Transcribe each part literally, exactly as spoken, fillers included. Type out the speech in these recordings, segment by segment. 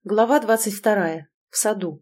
Глава двадцать вторая. В саду.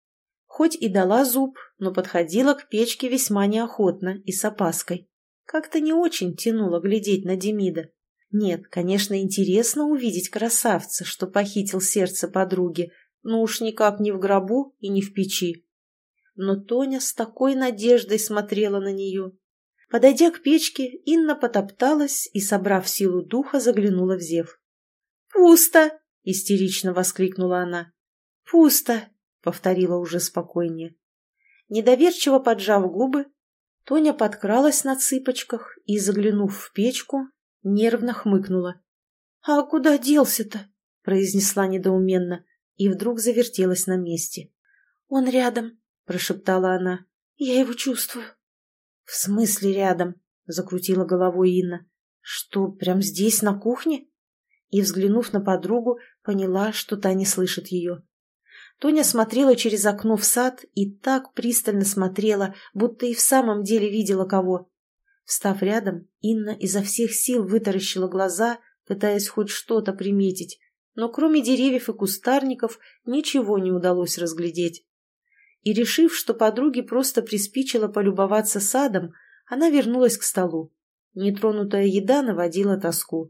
Хоть и дала зуб, но подходила к печке весьма неохотно и с опаской. Как-то не очень тянуло глядеть на Демида. Нет, конечно, интересно увидеть красавца, что похитил сердце подруги, но уж никак не в гробу и не в печи. Но Тоня с такой надеждой смотрела на нее. Подойдя к печке, Инна потопталась и, собрав силу духа, заглянула в зев. «Пусто!» — истерично воскликнула она. «Пусто!» — повторила уже спокойнее. Недоверчиво поджав губы, Тоня подкралась на цыпочках и, заглянув в печку, нервно хмыкнула. «А куда делся-то?» — произнесла недоуменно и вдруг завертелась на месте. «Он рядом», — прошептала она. «Я его чувствую». «В смысле рядом?» — закрутила головой Инна. «Что, прям здесь, на кухне?» И, взглянув на подругу, поняла, что та не слышит ее. Тоня смотрела через окно в сад и так пристально смотрела, будто и в самом деле видела кого. Встав рядом, Инна изо всех сил вытаращила глаза, пытаясь хоть что-то приметить, но кроме деревьев и кустарников ничего не удалось разглядеть. И, решив, что подруге просто приспичило полюбоваться садом, она вернулась к столу. Нетронутая еда наводила тоску.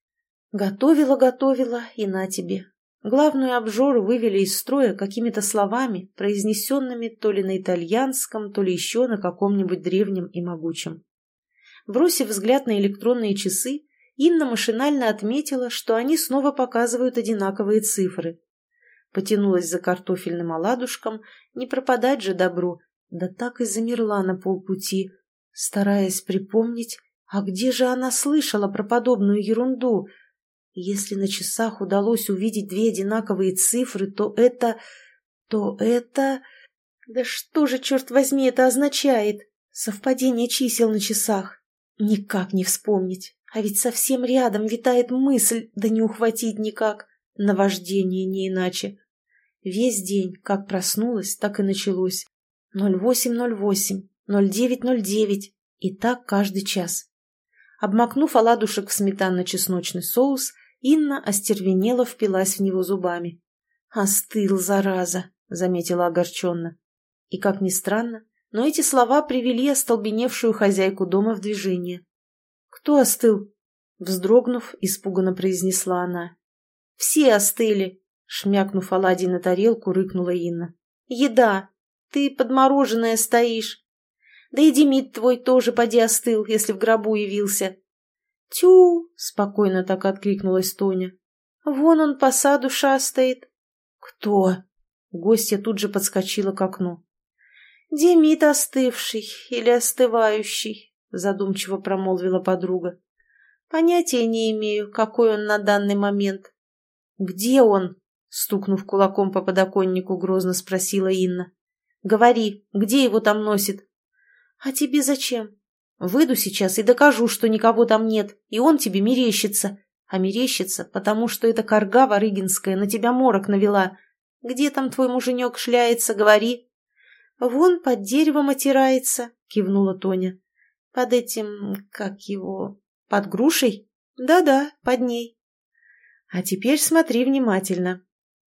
Готовила-готовила, и на тебе. Главную обжору вывели из строя какими-то словами, произнесенными то ли на итальянском, то ли еще на каком-нибудь древнем и могучем. Бросив взгляд на электронные часы, Инна машинально отметила, что они снова показывают одинаковые цифры. Потянулась за картофельным оладушком, не пропадать же добру, да так и замерла на полпути, стараясь припомнить, а где же она слышала про подобную ерунду. Если на часах удалось увидеть две одинаковые цифры, то это... то это... Да что же, черт возьми, это означает? Совпадение чисел на часах. Никак не вспомнить. А ведь совсем рядом витает мысль, да не ухватить никак. Наваждение не иначе. Весь день, как проснулась, так и началось. ноль восемь ноль восемь, ноль девять ноль девять. И так каждый час. Обмакнув оладушек в сметанно-чесночный соус, Инна остервенело впилась в него зубами. «Остыл, зараза!» — заметила огорченно. И, как ни странно, но эти слова привели остолбеневшую хозяйку дома в движение. «Кто остыл?» — вздрогнув, испуганно произнесла она. «Все остыли!» — шмякнув оладьи на тарелку, рыкнула Инна. «Еда! Ты подмороженная стоишь! Да и Демид твой тоже поди остыл, если в гробу явился!» «Тю!» — спокойно так откликнулась Тоня. «Вон он по саду шастает». «Кто?» — гостья тут же подскочила к окну. «Демид остывший или остывающий», — задумчиво промолвила подруга. «Понятия не имею, какой он на данный момент». «Где он?» — стукнув кулаком по подоконнику, грозно спросила Инна. «Говори, где его там носит?» «А тебе зачем?» «Выйду сейчас и докажу, что никого там нет, и он тебе мерещится. А мерещится, потому что эта карга варыгинская на тебя морок навела. Где там твой муженек шляется, говори». «Вон под деревом отирается», — кивнула Тоня. «Под этим, как его, под грушей? Да-да, под ней». «А теперь смотри внимательно».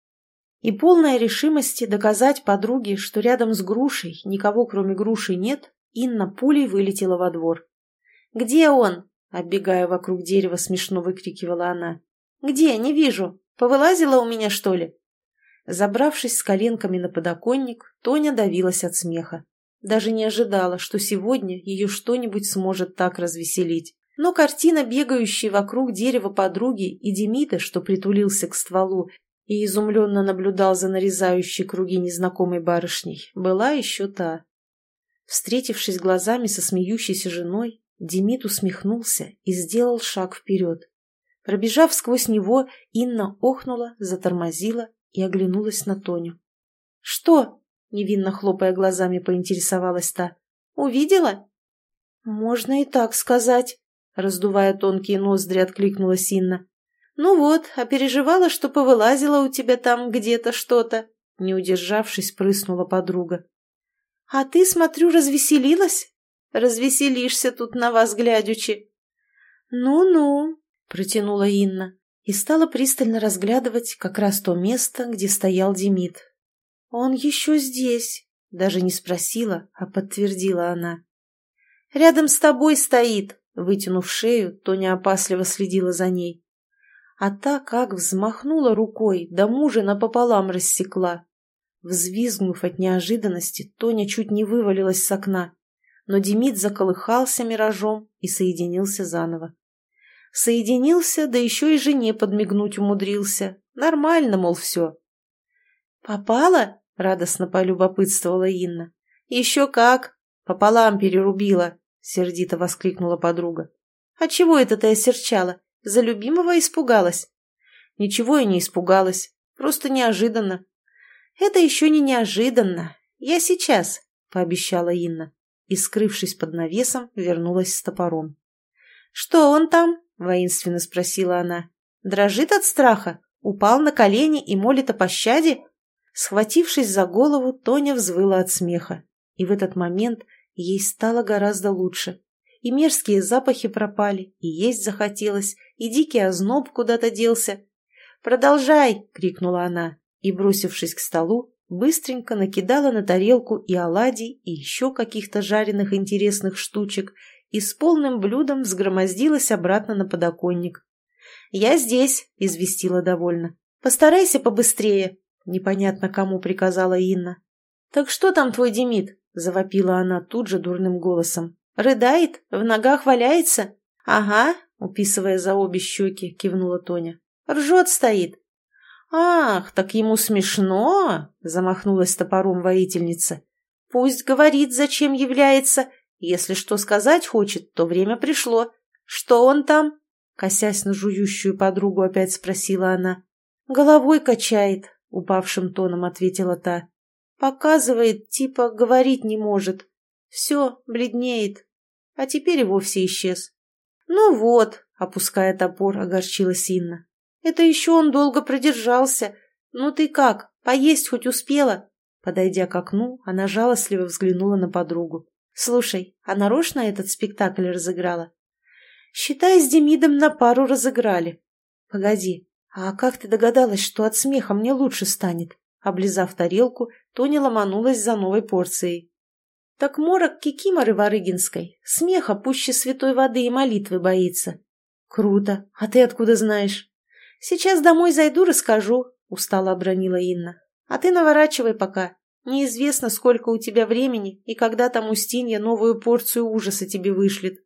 И полная решимости доказать подруге, что рядом с грушей никого кроме груши нет, Инна пулей вылетела во двор. «Где он?» — оббегая вокруг дерева, смешно выкрикивала она. «Где? Не вижу. Повылазила у меня, что ли?» Забравшись с коленками на подоконник, Тоня давилась от смеха. Даже не ожидала, что сегодня ее что-нибудь сможет так развеселить. Но картина, бегающей вокруг дерева подруги, и Демида, что притулился к стволу и изумленно наблюдал за нарезающей круги незнакомой барышней, была еще та. Встретившись глазами со смеющейся женой, Демид усмехнулся и сделал шаг вперед. Пробежав сквозь него, Инна охнула, затормозила и оглянулась на Тоню. «Что?» — невинно хлопая глазами, поинтересовалась та. «Увидела?» «Можно и так сказать», — раздувая тонкие ноздри, откликнулась Инна. «Ну вот, а переживала, что повылазила у тебя там где-то что-то», — не удержавшись, прыснула подруга. «А ты, смотрю, развеселилась? Развеселишься тут на вас глядячи». «Ну-ну», — протянула Инна и стала пристально разглядывать как раз то место, где стоял Демид. «Он еще здесь», — даже не спросила, а подтвердила она. «Рядом с тобой стоит», — вытянув шею, Тоня опасливо следила за ней. А та как взмахнула рукой, да мужа напополам рассекла. Взвизгнув от неожиданности, Тоня чуть не вывалилась с окна, но Демид заколыхался миражом и соединился заново. Соединился, да еще и жене подмигнуть умудрился. Нормально, мол, все. «Попала?» — радостно полюбопытствовала Инна. «Еще как! Пополам перерубила!» — сердито воскликнула подруга. «А чего это ты осерчала? За любимого испугалась?» «Ничего я не испугалась. Просто неожиданно». «Это еще не неожиданно. Я сейчас», — пообещала Инна и, скрывшись под навесом, вернулась с топором. «Что он там?» — воинственно спросила она. «Дрожит от страха? Упал на колени и молит о пощаде?» Схватившись за голову, Тоня взвыла от смеха. И в этот момент ей стало гораздо лучше. И мерзкие запахи пропали, и есть захотелось, и дикий озноб куда-то делся. «Продолжай!» — крикнула она, и, бросившись к столу, быстренько накидала на тарелку и оладий, и еще каких-то жареных интересных штучек, и с полным блюдом взгромоздилась обратно на подоконник. «Я здесь!» — известила довольно. «Постарайся побыстрее!» — непонятно кому приказала Инна. «Так что там твой Демид?» — завопила она тут же дурным голосом. «Рыдает? В ногах валяется?» «Ага», — уписывая за обе щеки, кивнула Тоня. «Ржет стоит». «Ах, так ему смешно!» — замахнулась топором воительница. «Пусть говорит, зачем является. Если что сказать хочет, то время пришло. Что он там?» Косясь на жующую подругу, опять спросила она. «Головой качает», — упавшим тоном ответила та. «Показывает, типа говорить не может. Все, бледнеет. А теперь и вовсе исчез». «Ну вот», — опуская топор, огорчилась Инна. «Это еще он долго продержался. Ну ты как, поесть хоть успела?» Подойдя к окну, она жалостливо взглянула на подругу. «Слушай, а нарочно этот спектакль разыграла?» «Считай, с Демидом на пару разыграли». «Погоди, а как ты догадалась, что от смеха мне лучше станет?» Облизав тарелку, Тоня ломанулась за новой порцией. «Так морок кикиморы Варыгинской, смеха пуще святой воды и молитвы боится». «Круто! А ты откуда знаешь?» «Сейчас домой зайду, расскажу», — устало обронила Инна. «А ты наворачивай пока. Неизвестно, сколько у тебя времени и когда там Устинья новую порцию ужаса тебе вышлет».